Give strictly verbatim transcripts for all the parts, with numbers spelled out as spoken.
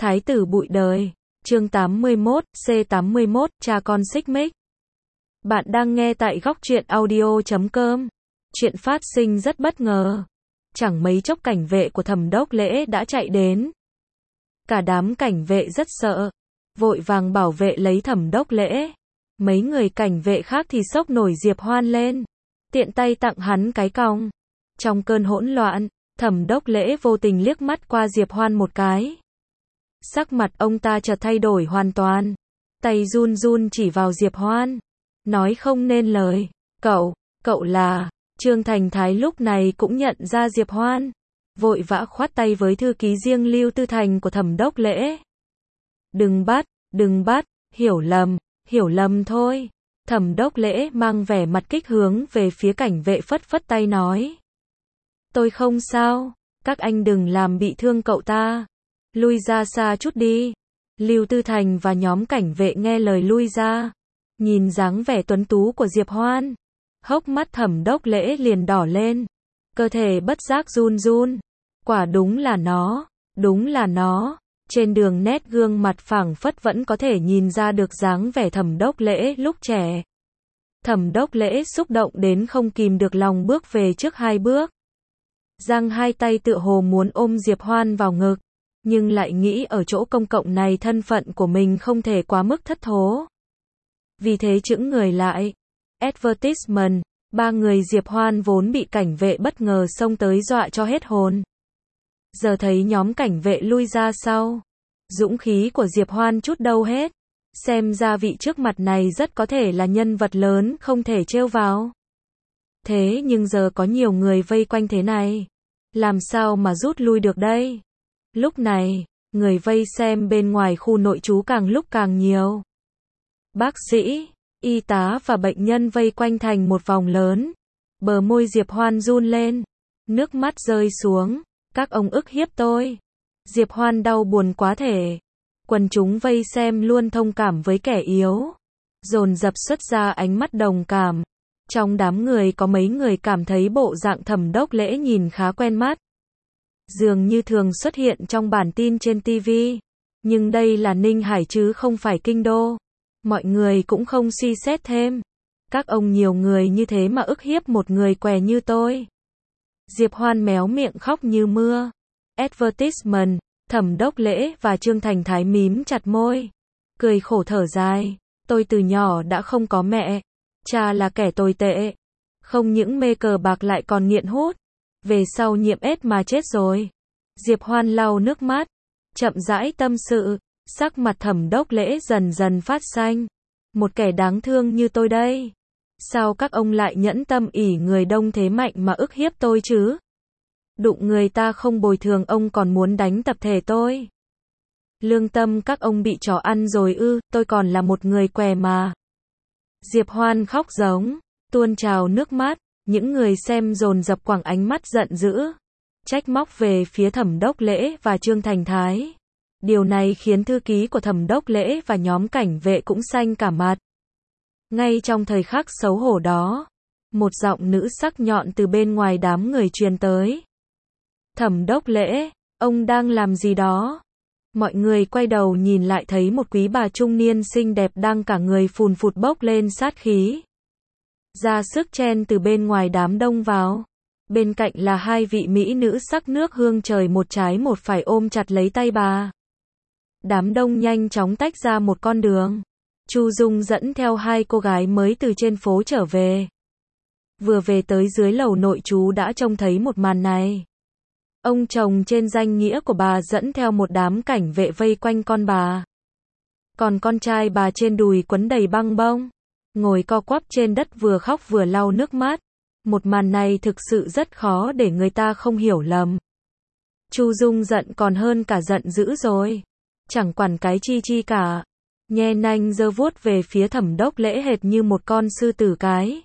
Thái tử bụi đời. Chương tám mươi mốt, C tám mươi mốt, cha con xích mích. Bạn đang nghe tại góc truyện audio chấm com. Chuyện phát sinh rất bất ngờ. Chẳng mấy chốc cảnh vệ của Thẩm Đốc Lễ đã chạy đến. Cả đám cảnh vệ rất sợ, vội vàng bảo vệ lấy Thẩm Đốc Lễ. Mấy người cảnh vệ khác thì xốc nổi Diệp Hoan lên, tiện tay tặng hắn cái còng. Trong cơn hỗn loạn, Thẩm Đốc Lễ vô tình liếc mắt qua Diệp Hoan một cái. Sắc mặt ông ta chợt thay đổi hoàn toàn, tay run run chỉ vào Diệp Hoan, nói không nên lời. Cậu, cậu là... Trương Thành Thái lúc này cũng nhận ra Diệp Hoan, vội vã khoát tay với thư ký riêng Lưu Tư Thành của Thẩm Đốc Lễ. Đừng bắt, đừng bắt, hiểu lầm, hiểu lầm thôi. Thẩm Đốc Lễ mang vẻ mặt kích hướng về phía cảnh vệ phất phất tay nói. Tôi không sao, các anh đừng làm bị thương cậu ta. Lui ra xa chút đi. Lưu Tư Thành và nhóm cảnh vệ nghe lời lui ra. Nhìn dáng vẻ tuấn tú của Diệp Hoan, hốc mắt Thẩm Đốc Lễ liền đỏ lên, cơ thể bất giác run run. Quả đúng là nó, đúng là nó. Trên đường nét gương mặt phảng phất vẫn có thể nhìn ra được dáng vẻ Thẩm Đốc Lễ lúc trẻ. Thẩm Đốc Lễ xúc động đến không kìm được lòng bước về trước hai bước. Giang hai tay tựa hồ muốn ôm Diệp Hoan vào ngực, nhưng lại nghĩ ở chỗ công cộng này thân phận của mình không thể quá mức thất thố. Vì thế chững người lại. Advertisement, ba người Diệp Hoan vốn bị cảnh vệ bất ngờ xông tới dọa cho hết hồn. Giờ thấy nhóm cảnh vệ lui ra sau, dũng khí của Diệp Hoan chút đâu hết. Xem ra vị trước mặt này rất có thể là nhân vật lớn không thể trêu vào. Thế nhưng giờ có nhiều người vây quanh thế này, làm sao mà rút lui được đây? Lúc này, người vây xem bên ngoài khu nội trú càng lúc càng nhiều. Bác sĩ, y tá và bệnh nhân vây quanh thành một vòng lớn. Bờ môi Diệp Hoan run lên, nước mắt rơi xuống. Các ông ức hiếp tôi. Diệp Hoan đau buồn quá thể. Quần chúng vây xem luôn thông cảm với kẻ yếu, dồn dập xuất ra ánh mắt đồng cảm. Trong đám người có mấy người cảm thấy bộ dạng Thẩm Đốc Lễ nhìn khá quen mắt, dường như thường xuất hiện trong bản tin trên ti vi. Nhưng đây là Ninh Hải chứ không phải Kinh Đô. Mọi người cũng không suy xét thêm. Các ông nhiều người như thế mà ức hiếp một người què như tôi. Diệp Hoan méo miệng khóc như mưa. Advertisement, Thẩm Đốc Lễ và Trương Thành Thái mím chặt môi, cười khổ thở dài. Tôi từ nhỏ đã không có mẹ. Cha là kẻ tồi tệ. Không những mê cờ bạc lại còn nghiện hút. Về sau nhiễm ết mà chết rồi. Diệp Hoan lau nước mắt, chậm rãi tâm sự. Sắc mặt Thẩm Đốc Lễ dần dần phát xanh. Một kẻ đáng thương như tôi đây. Sao các ông lại nhẫn tâm ỷ người đông thế mạnh mà ức hiếp tôi chứ? Đụng người ta không bồi thường ông còn muốn đánh tập thể tôi. Lương tâm các ông bị chó ăn rồi ư, tôi còn là một người què mà. Diệp Hoan khóc giống, tuôn trào nước mắt. Những người xem dồn dập quẳng ánh mắt giận dữ, trách móc về phía Thẩm Đốc Lễ và Trương Thành Thái. Điều này khiến thư ký của Thẩm Đốc Lễ và nhóm cảnh vệ cũng xanh cả mặt. Ngay trong thời khắc xấu hổ đó, một giọng nữ sắc nhọn từ bên ngoài đám người truyền tới. Thẩm Đốc Lễ, ông đang làm gì đó? Mọi người quay đầu nhìn lại thấy một quý bà trung niên xinh đẹp đang cả người phùn phụt bốc lên sát khí, ra sức chen từ bên ngoài đám đông vào. Bên cạnh là hai vị mỹ nữ sắc nước hương trời một trái một phải ôm chặt lấy tay bà. Đám đông nhanh chóng tách ra một con đường. Chu Dung dẫn theo hai cô gái mới từ trên phố trở về. Vừa về tới dưới lầu nội trú đã trông thấy một màn này. Ông chồng trên danh nghĩa của bà dẫn theo một đám cảnh vệ vây quanh con bà. Còn con trai bà trên đùi quấn đầy băng bông, ngồi co quắp trên đất vừa khóc vừa lau nước mắt. Một màn này thực sự rất khó để người ta không hiểu lầm. Chu Dung giận còn hơn cả giận dữ rồi. Chẳng quản cái chi chi cả. Nhe nanh giơ vuốt về phía Thẩm Đốc Lễ hệt như một con sư tử cái.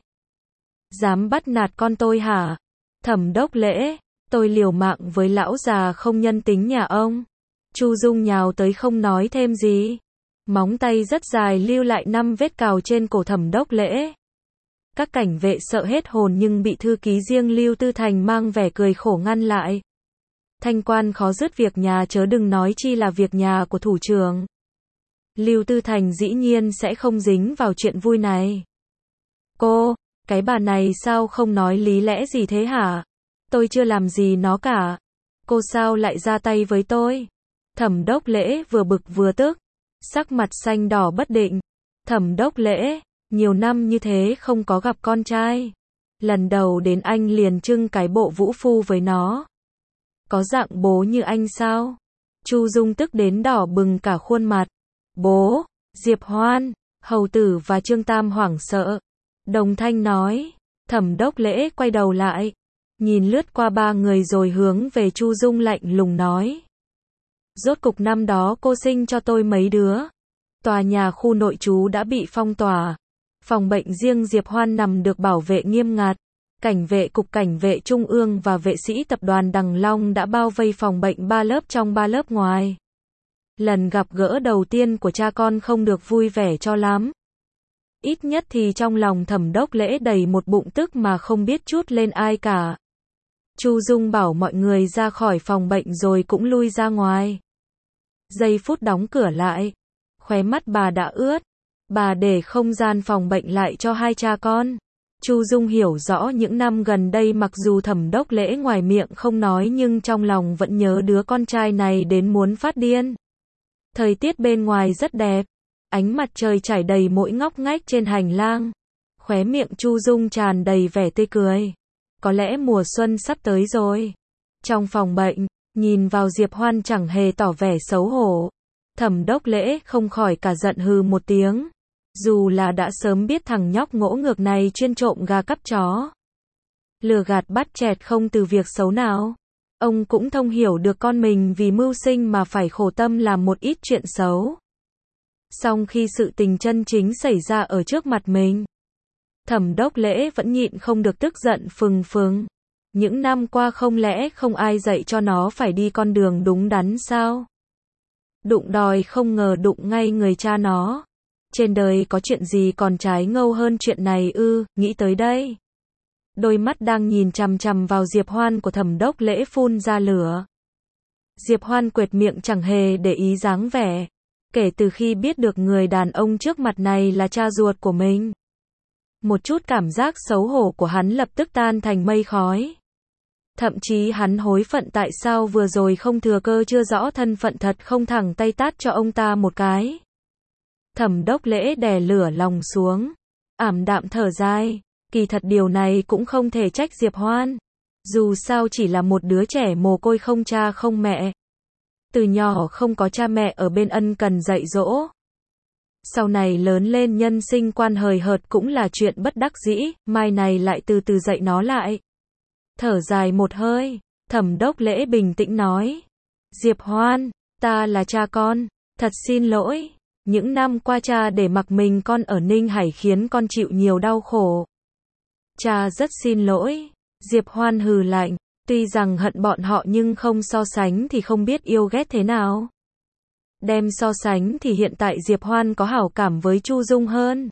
Dám bắt nạt con tôi hả? Thẩm Đốc Lễ, tôi liều mạng với lão già không nhân tính nhà ông. Chu Dung nhào tới không nói thêm gì. Móng tay rất dài lưu lại năm vết cào trên cổ Thẩm Đốc Lễ. Các cảnh vệ sợ hết hồn nhưng bị thư ký riêng Lưu Tư Thành mang vẻ cười khổ ngăn lại. Thanh quan khó dứt việc nhà chớ đừng nói chi là việc nhà của thủ trưởng. Lưu Tư Thành dĩ nhiên sẽ không dính vào chuyện vui này. Cô, cái bà này sao không nói lý lẽ gì thế hả? Tôi chưa làm gì nó cả. Cô sao lại ra tay với tôi? Thẩm Đốc Lễ vừa bực vừa tức, sắc mặt xanh đỏ bất định. Thẩm Đốc Lễ, nhiều năm như thế không có gặp con trai. Lần đầu đến anh liền trưng cái bộ vũ phu với nó. Có dạng bố như anh sao? Chu Dung tức đến đỏ bừng cả khuôn mặt. Bố, Diệp Hoan, Hầu Tử và Trương Tam hoảng sợ. Đồng thanh nói. Thẩm Đốc Lễ quay đầu lại, nhìn lướt qua ba người rồi hướng về Chu Dung lạnh lùng nói. Rốt cục năm đó cô sinh cho tôi mấy đứa. Tòa nhà khu nội trú đã bị phong tỏa. Phòng bệnh riêng Diệp Hoan nằm được bảo vệ nghiêm ngặt. Cảnh vệ cục cảnh vệ trung ương và vệ sĩ tập đoàn Đằng Long đã bao vây phòng bệnh ba lớp trong ba lớp ngoài. Lần gặp gỡ đầu tiên của cha con không được vui vẻ cho lắm. Ít nhất thì trong lòng Thẩm Đốc Lễ đầy một bụng tức mà không biết chút lên ai cả. Chu Dung bảo mọi người ra khỏi phòng bệnh rồi cũng lui ra ngoài. Giây phút đóng cửa lại, khóe mắt bà đã ướt. Bà để không gian phòng bệnh lại cho hai cha con. Chu Dung hiểu rõ những năm gần đây mặc dù Thẩm Đốc Lễ ngoài miệng không nói nhưng trong lòng vẫn nhớ đứa con trai này đến muốn phát điên. Thời tiết bên ngoài rất đẹp. Ánh mặt trời trải đầy mỗi ngóc ngách trên hành lang. Khóe miệng Chu Dung tràn đầy vẻ tươi cười. Có lẽ mùa xuân sắp tới rồi. Trong phòng bệnh, nhìn vào Diệp Hoan chẳng hề tỏ vẻ xấu hổ. Thẩm Đốc Lễ không khỏi cả giận hừ một tiếng. Dù là đã sớm biết thằng nhóc ngỗ ngược này chuyên trộm gà cắp chó. Lừa gạt bắt chẹt không từ việc xấu nào. Ông cũng thông hiểu được con mình vì mưu sinh mà phải khổ tâm làm một ít chuyện xấu. Song khi sự tình chân chính xảy ra ở trước mặt mình, Thẩm Đốc Lễ vẫn nhịn không được tức giận phừng phừng. Những năm qua không lẽ không ai dạy cho nó phải đi con đường đúng đắn sao? Đụng đòi không ngờ đụng ngay người cha nó. Trên đời có chuyện gì còn trái ngâu hơn chuyện này ư, nghĩ tới đây. Đôi mắt đang nhìn chằm chằm vào Diệp Hoan của Thẩm Đốc Lễ phun ra lửa. Diệp Hoan quệt miệng chẳng hề để ý dáng vẻ. Kể từ khi biết được người đàn ông trước mặt này là cha ruột của mình, một chút cảm giác xấu hổ của hắn lập tức tan thành mây khói. Thậm chí hắn hối phận tại sao vừa rồi không thừa cơ chưa rõ thân phận thật không thẳng tay tát cho ông ta một cái. Thẩm Đốc Lễ đè lửa lòng xuống, ảm đạm thở dài, kỳ thật điều này cũng không thể trách Diệp Hoan. Dù sao chỉ là một đứa trẻ mồ côi không cha không mẹ. Từ nhỏ không có cha mẹ ở bên ân cần dạy dỗ. Sau này lớn lên nhân sinh quan hời hợt cũng là chuyện bất đắc dĩ, mai này lại từ từ dạy nó lại. Thở dài một hơi, Thẩm Đốc Lễ bình tĩnh nói. Diệp Hoan, ta là cha con, thật xin lỗi. Những năm qua cha để mặc mình con ở Ninh Hải khiến con chịu nhiều đau khổ. Cha rất xin lỗi. Diệp Hoan hừ lạnh. Tuy rằng hận bọn họ nhưng không so sánh thì không biết yêu ghét thế nào. Đem so sánh thì hiện tại Diệp Hoan có hảo cảm với Chu Dung hơn.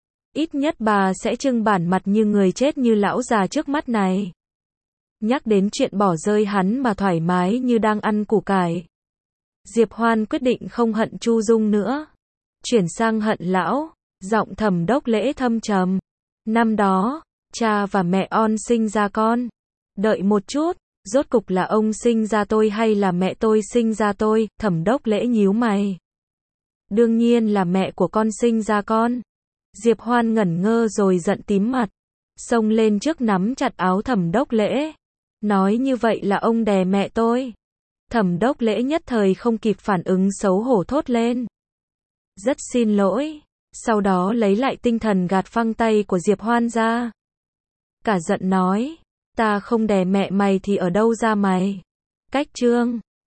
Ít nhất bà sẽ trưng bản mặt như người chết như lão già trước mắt này. Nhắc đến chuyện bỏ rơi hắn mà thoải mái như đang ăn củ cải. Diệp Hoan quyết định không hận Chu Dung nữa. Chuyển sang hận lão, giọng Thẩm Đốc Lễ thâm trầm. Năm đó, cha và mẹ on sinh ra con. Đợi một chút, rốt cục là ông sinh ra tôi hay là mẹ tôi sinh ra tôi? Thẩm Đốc Lễ nhíu mày. Đương nhiên là mẹ của con sinh ra con. Diệp Hoan ngẩn ngơ rồi giận tím mặt. Xông lên trước nắm chặt áo Thẩm Đốc Lễ. Nói như vậy là ông đè mẹ tôi. Thẩm Đốc Lễ nhất thời không kịp phản ứng xấu hổ thốt lên. Rất xin lỗi. Sau đó lấy lại tinh thần gạt phăng tay của Diệp Hoan ra. Cả giận nói. Ta không đè mẹ mày thì ở đâu ra mày? Cách chương.